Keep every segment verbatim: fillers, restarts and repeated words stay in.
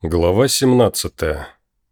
Глава семнадцатая.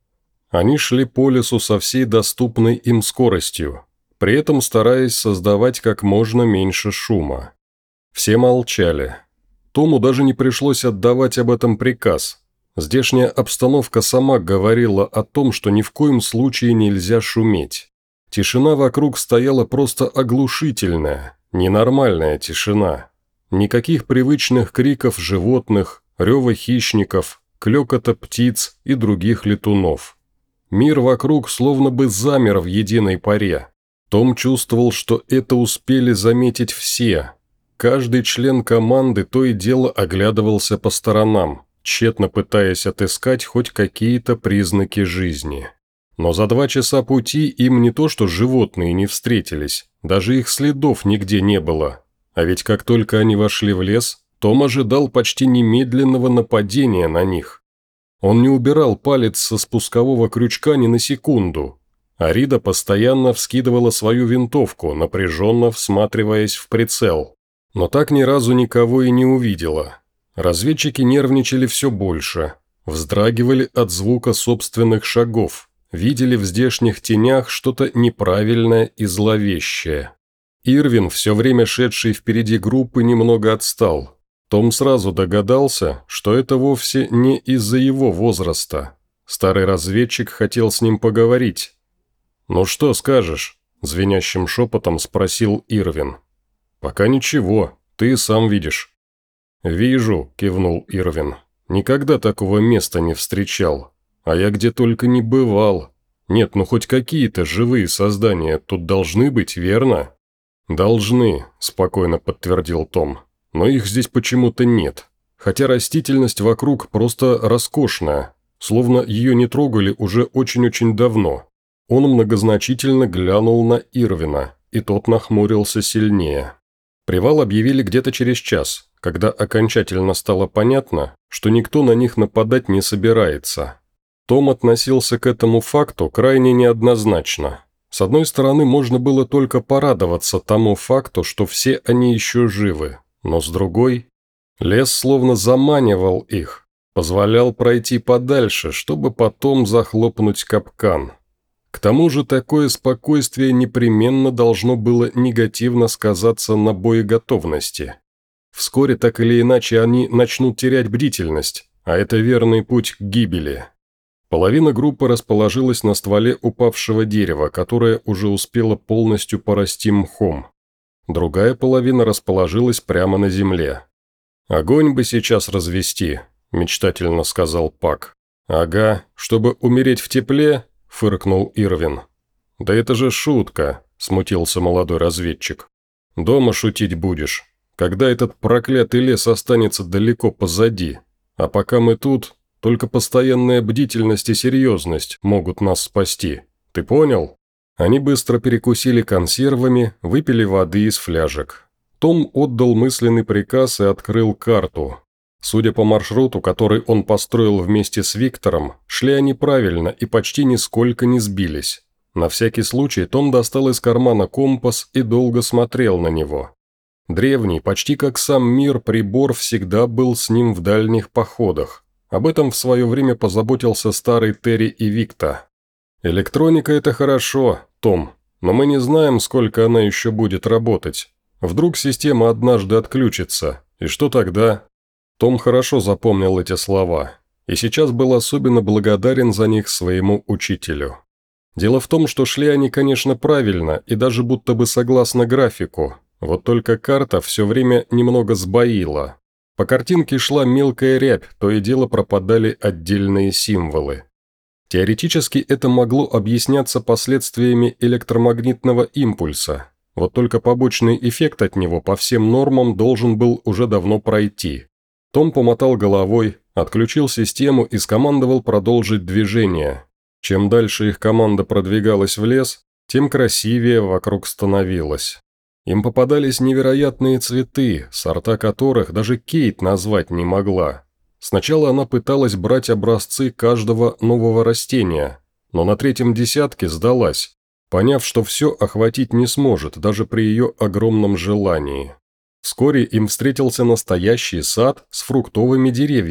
Они шли по лесу со всей доступной им скоростью, при этом стараясь создавать как можно меньше шума. Все молчали. Тому даже не пришлось отдавать об этом приказ. Здешняя обстановка сама говорила о том, что ни в коем случае нельзя шуметь. Тишина вокруг стояла просто оглушительная, ненормальная тишина. Никаких привычных криков животных, рева хищников, клёкота птиц и других летунов. Мир вокруг словно бы замер в единой паре. Том чувствовал, что это успели заметить все. Каждый член команды то и дело оглядывался по сторонам, тщетно пытаясь отыскать хоть какие-то признаки жизни. Но за два часа пути им не то что животные не встретились, даже их следов нигде не было. А ведь как только они вошли в лес, том ожидал почти немедленного нападения на них. Он не убирал палец со спускового крючка ни на секунду. Арида постоянно вскидывала свою винтовку, напряженно всматриваясь в прицел. Но так ни разу никого и не увидела. Разведчики нервничали все больше, вздрагивали от звука собственных шагов, видели в здешних тенях что-то неправильное и зловещее. Ирвин, все время шедший впереди группы, немного отстал. Том сразу догадался, что это вовсе не из-за его возраста. Старый разведчик хотел с ним поговорить. «Ну что скажешь?» – звенящим шепотом спросил Ирвин. «Пока ничего, ты сам видишь». «Вижу», – кивнул Ирвин. «Никогда такого места не встречал. А я где только не бывал. Нет, ну хоть какие-то живые создания тут должны быть, верно?» «Должны», – спокойно подтвердил Том. «Но их здесь почему-то нет. Хотя растительность вокруг просто роскошная, словно ее не трогали уже очень-очень давно». Он многозначительно глянул на Ирвина, и тот нахмурился сильнее. Привал объявили где-то через час, когда окончательно стало понятно, что никто на них нападать не собирается. Том относился к этому факту крайне неоднозначно. С одной стороны, можно было только порадоваться тому факту, что все они еще живы, но с другой, лес словно заманивал их, позволял пройти подальше, чтобы потом захлопнуть капкан. К тому же такое спокойствие непременно должно было негативно сказаться на боеготовности. Вскоре так или иначе они начнут терять бдительность, а это верный путь к гибели. Половина группы расположилась на стволе упавшего дерева, которое уже успело полностью порасти мхом. Другая половина расположилась прямо на земле. «Огонь бы сейчас развести», – мечтательно сказал Пак. «Ага, чтобы умереть в тепле?» – фыркнул Ирвин. «Да это же шутка», – смутился молодой разведчик. «Дома шутить будешь, когда этот проклятый лес останется далеко позади. А пока мы тут, только постоянная бдительность и серьезность могут нас спасти. Ты понял?» Они быстро перекусили консервами, выпили воды из фляжек. Том отдал мысленный приказ и открыл карту. Судя по маршруту, который он построил вместе с Виктором, шли они правильно и почти нисколько не сбились. На всякий случай Том достал из кармана компас и долго смотрел на него. Древний, почти как сам мир, прибор всегда был с ним в дальних походах. Об этом в свое время позаботился старый Терри и Викта. «Электроника – это хорошо, Том, но мы не знаем, сколько она еще будет работать. Вдруг система однажды отключится, и что тогда?» Том хорошо запомнил эти слова, и сейчас был особенно благодарен за них своему учителю. Дело в том, что шли они, конечно, правильно и даже будто бы согласно графику, вот только карта все время немного сбоила. По картинке шла мелкая рябь, то и дело пропадали отдельные символы. Теоретически это могло объясняться последствиями электромагнитного импульса, вот только побочный эффект от него по всем нормам должен был уже давно пройти. Том помотал головой, отключил систему и скомандовал продолжить движение. Чем дальше их команда продвигалась в лес, тем красивее вокруг становилось. Им попадались невероятные цветы, сорта которых даже Кейт назвать не могла. Сначала она пыталась брать образцы каждого нового растения, но на третьем десятке сдалась, поняв, что все охватить не сможет даже при ее огромном желании. Вскоре им встретился настоящий сад с фруктовыми деревьями,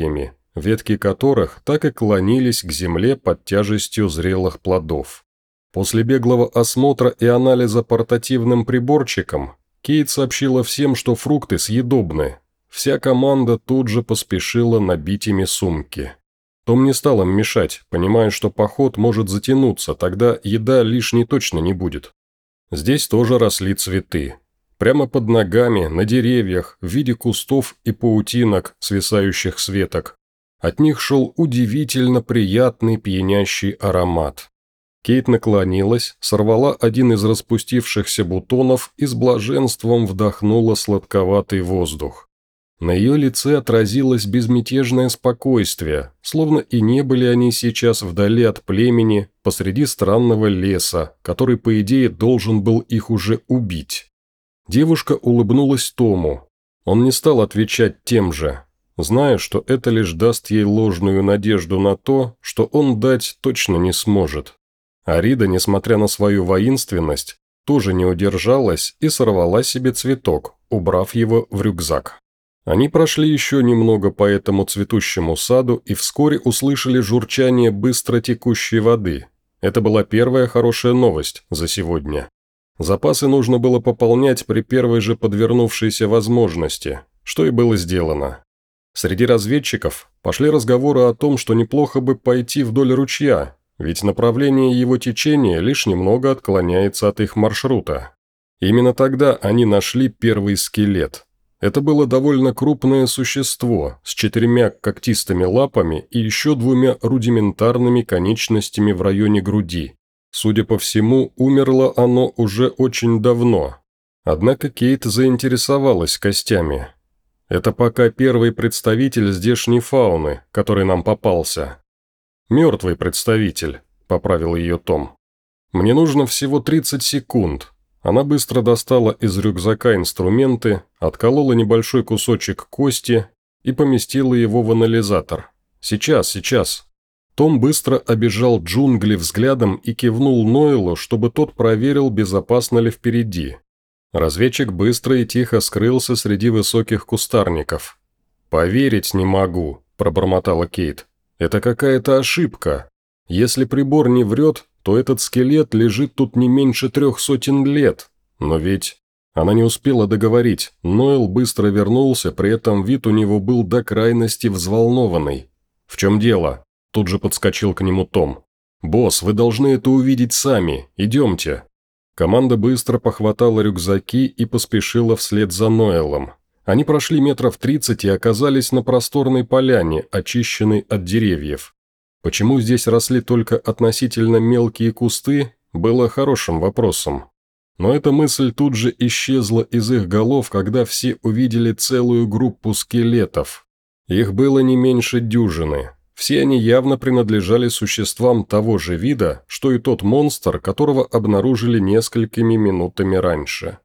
ветки которых так и клонились к земле под тяжестью зрелых плодов. После беглого осмотра и анализа портативным приборчиком Кейт сообщила всем, что фрукты съедобны. Вся команда тут же поспешила набить ими сумки. Том не стал им мешать, понимая, что поход может затянуться, тогда еда лишней точно не будет. Здесь тоже росли цветы. Прямо под ногами, на деревьях, в виде кустов и паутинок, свисающих с веток. От них шел удивительно приятный пьянящий аромат. Кейт наклонилась, сорвала один из распустившихся бутонов и с блаженством вдохнула сладковатый воздух. На ее лице отразилось безмятежное спокойствие, словно и не были они сейчас вдали от племени, посреди странного леса, который, по идее, должен был их уже убить. Девушка улыбнулась Тому. Он не стал отвечать тем же, зная, что это лишь даст ей ложную надежду на то, что он дать точно не сможет. Арида, несмотря на свою воинственность, тоже не удержалась и сорвала себе цветок, убрав его в рюкзак. Они прошли еще немного по этому цветущему саду и вскоре услышали журчание быстро текущей воды. Это была первая хорошая новость за сегодня. Запасы нужно было пополнять при первой же подвернувшейся возможности, что и было сделано. Среди разведчиков пошли разговоры о том, что неплохо бы пойти вдоль ручья, ведь направление его течения лишь немного отклоняется от их маршрута. Именно тогда они нашли первый скелет. Это было довольно крупное существо с четырьмя когтистыми лапами и еще двумя рудиментарными конечностями в районе груди. Судя по всему, умерло оно уже очень давно. Однако Кейт заинтересовалась костями. Это пока первый представитель здешней фауны, который нам попался. «Мертвый представитель», – поправил ее Том. «Мне нужно всего тридцать секунд». Она быстро достала из рюкзака инструменты, отколола небольшой кусочек кости и поместила его в анализатор. «Сейчас, сейчас». Том быстро обежал джунгли взглядом и кивнул Нойлу, чтобы тот проверил, безопасно ли впереди. Разведчик быстро и тихо скрылся среди высоких кустарников. «Поверить не могу», – пробормотала Кейт. «Это какая-то ошибка. Если прибор не врет, то этот скелет лежит тут не меньше трех сотен лет. Но ведь...» Она не успела договорить. Нойл быстро вернулся, при этом вид у него был до крайности взволнованный. «В чем дело?» – тут же подскочил к нему Том. «Босс, вы должны это увидеть сами. Идемте». Команда быстро похватала рюкзаки и поспешила вслед за Нойлом. Они прошли метров тридцать и оказались на просторной поляне, очищенной от деревьев. Почему здесь росли только относительно мелкие кусты, было хорошим вопросом. Но эта мысль тут же исчезла из их голов, когда все увидели целую группу скелетов. Их было не меньше дюжины. Все они явно принадлежали существам того же вида, что и тот монстр, которого обнаружили несколькими минутами раньше.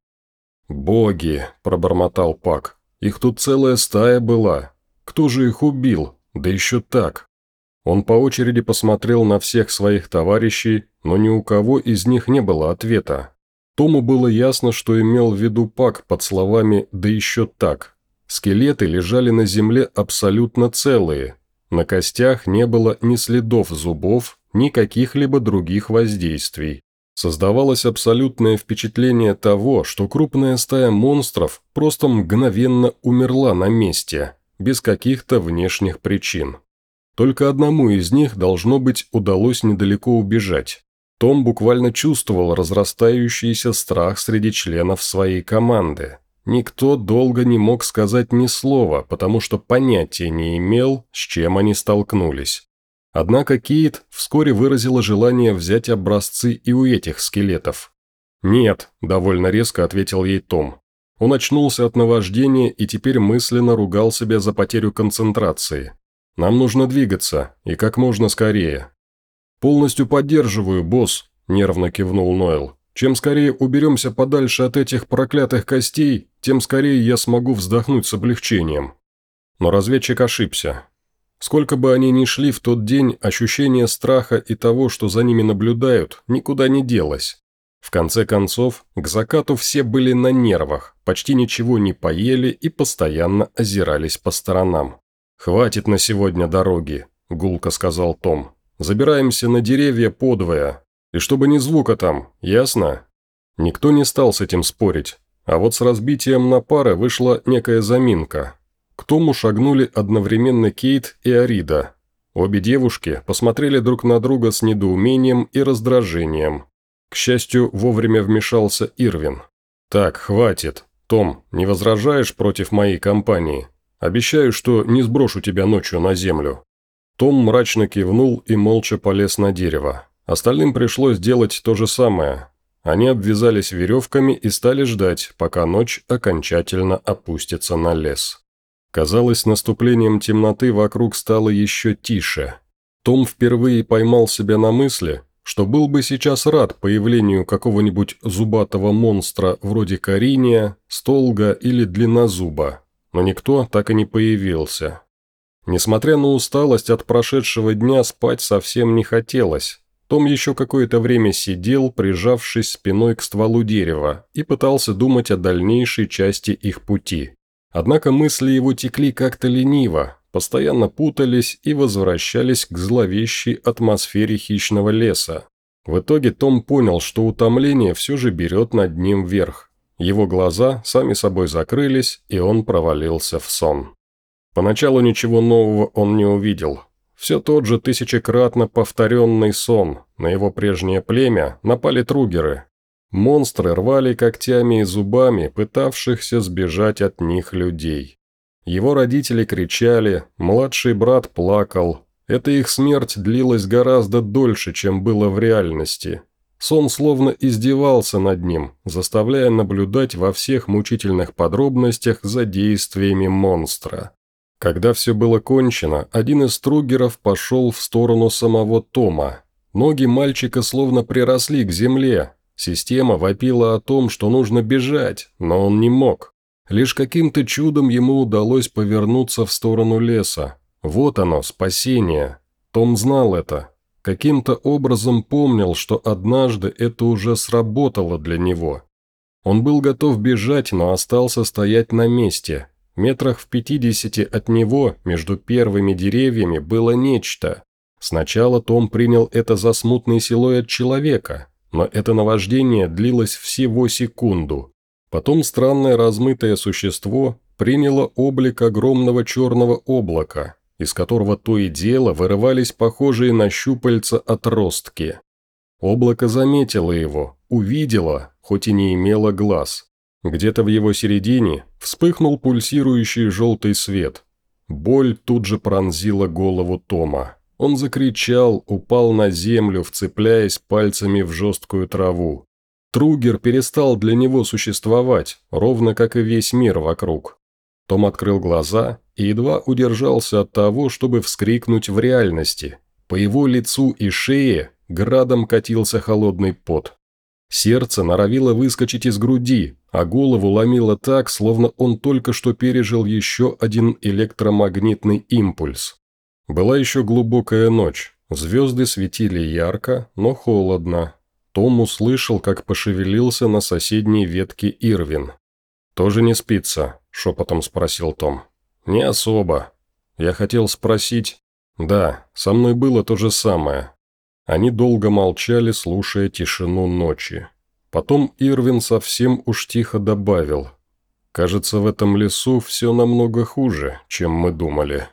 «Боги!» – пробормотал Пак. «Их тут целая стая была. Кто же их убил? Да еще так!» Он по очереди посмотрел на всех своих товарищей, но ни у кого из них не было ответа. Тому было ясно, что имел в виду Пак под словами «да еще так». Скелеты лежали на земле абсолютно целые. На костях не было ни следов зубов, ни каких-либо других воздействий. Создавалось абсолютное впечатление того, что крупная стая монстров просто мгновенно умерла на месте, без каких-то внешних причин. Только одному из них, должно быть, удалось недалеко убежать. Том буквально чувствовал разрастающийся страх среди членов своей команды. Никто долго не мог сказать ни слова, потому что понятия не имел, с чем они столкнулись. Однако Кейт вскоре выразила желание взять образцы и у этих скелетов. «Нет», – довольно резко ответил ей Том. Он очнулся от наваждения и теперь мысленно ругал себя за потерю концентрации. «Нам нужно двигаться, и как можно скорее». «Полностью поддерживаю, босс», – нервно кивнул Нойл. «Чем скорее уберемся подальше от этих проклятых костей, тем скорее я смогу вздохнуть с облегчением». Но разведчик ошибся. Сколько бы они ни шли в тот день, ощущение страха и того, что за ними наблюдают, никуда не делось. В конце концов, к закату все были на нервах, почти ничего не поели и постоянно озирались по сторонам. «Хватит на сегодня дороги», – гулко сказал Том. «Забираемся на деревья подвое. И чтобы ни звука там, ясно?» Никто не стал с этим спорить, а вот с разбитием на пары вышла некая заминка. К Тому шагнули одновременно Кейт и Арида. Обе девушки посмотрели друг на друга с недоумением и раздражением. К счастью, вовремя вмешался Ирвин. «Так, хватит. Том, не возражаешь против моей компании? Обещаю, что не сброшу тебя ночью на землю». Том мрачно кивнул и молча полез на дерево. Остальным пришлось делать то же самое. Они обвязались веревками и стали ждать, пока ночь окончательно опустится на лес. Казалось, с наступлением темноты вокруг стало еще тише. Том впервые поймал себя на мысли, что был бы сейчас рад появлению какого-нибудь зубатого монстра вроде Кариния, Столга или Длиннозуба, но никто так и не появился. Несмотря на усталость от прошедшего дня, спать совсем не хотелось. Том еще какое-то время сидел, прижавшись спиной к стволу дерева, и пытался думать о дальнейшей части их пути. Однако мысли его текли как-то лениво, постоянно путались и возвращались к зловещей атмосфере хищного леса. В итоге Том понял, что утомление все же берет над ним верх. Его глаза сами собой закрылись, и он провалился в сон. Поначалу ничего нового он не увидел. Все тот же тысячекратно повторенный сон. На его прежнее племя напали тругеры. Монстры рвали когтями и зубами пытавшихся сбежать от них людей. Его родители кричали, младший брат плакал. Эта их смерть длилась гораздо дольше, чем было в реальности. Сон словно издевался над ним, заставляя наблюдать во всех мучительных подробностях за действиями монстра. Когда все было кончено, один из тругеров пошел в сторону самого Тома. Ноги мальчика словно приросли к земле. Система вопила о том, что нужно бежать, но он не мог. Лишь каким-то чудом ему удалось повернуться в сторону леса. Вот оно, спасение. Том знал это. Каким-то образом помнил, что однажды это уже сработало для него. Он был готов бежать, но остался стоять на месте. Метрах в пятидесяти от него, между первыми деревьями, было нечто. Сначала Том принял это за смутный силуэт человека, но это наваждение длилось всего секунду. Потом странное размытое существо приняло облик огромного черного облака, из которого то и дело вырывались похожие на щупальца отростки. Облако заметило его, увидело, хоть и не имело глаз. Где-то в его середине вспыхнул пульсирующий желтый свет. Боль тут же пронзила голову Тома. Он закричал, упал на землю, вцепляясь пальцами в жесткую траву. Тругер перестал для него существовать, ровно как и весь мир вокруг. Том открыл глаза и едва удержался от того, чтобы вскрикнуть в реальности. По его лицу и шее градом катился холодный пот. Сердце норовило выскочить из груди, а голову ломило так, словно он только что пережил еще один электромагнитный импульс. Была еще глубокая ночь, звезды светили ярко, но холодно. Том услышал, как пошевелился на соседней ветке Ирвин. «Тоже не спится?» – шепотом спросил Том. «Не особо. Я хотел спросить...» «Да, со мной было то же самое». Они долго молчали, слушая тишину ночи. Потом Ирвин совсем уж тихо добавил. «Кажется, в этом лесу все намного хуже, чем мы думали».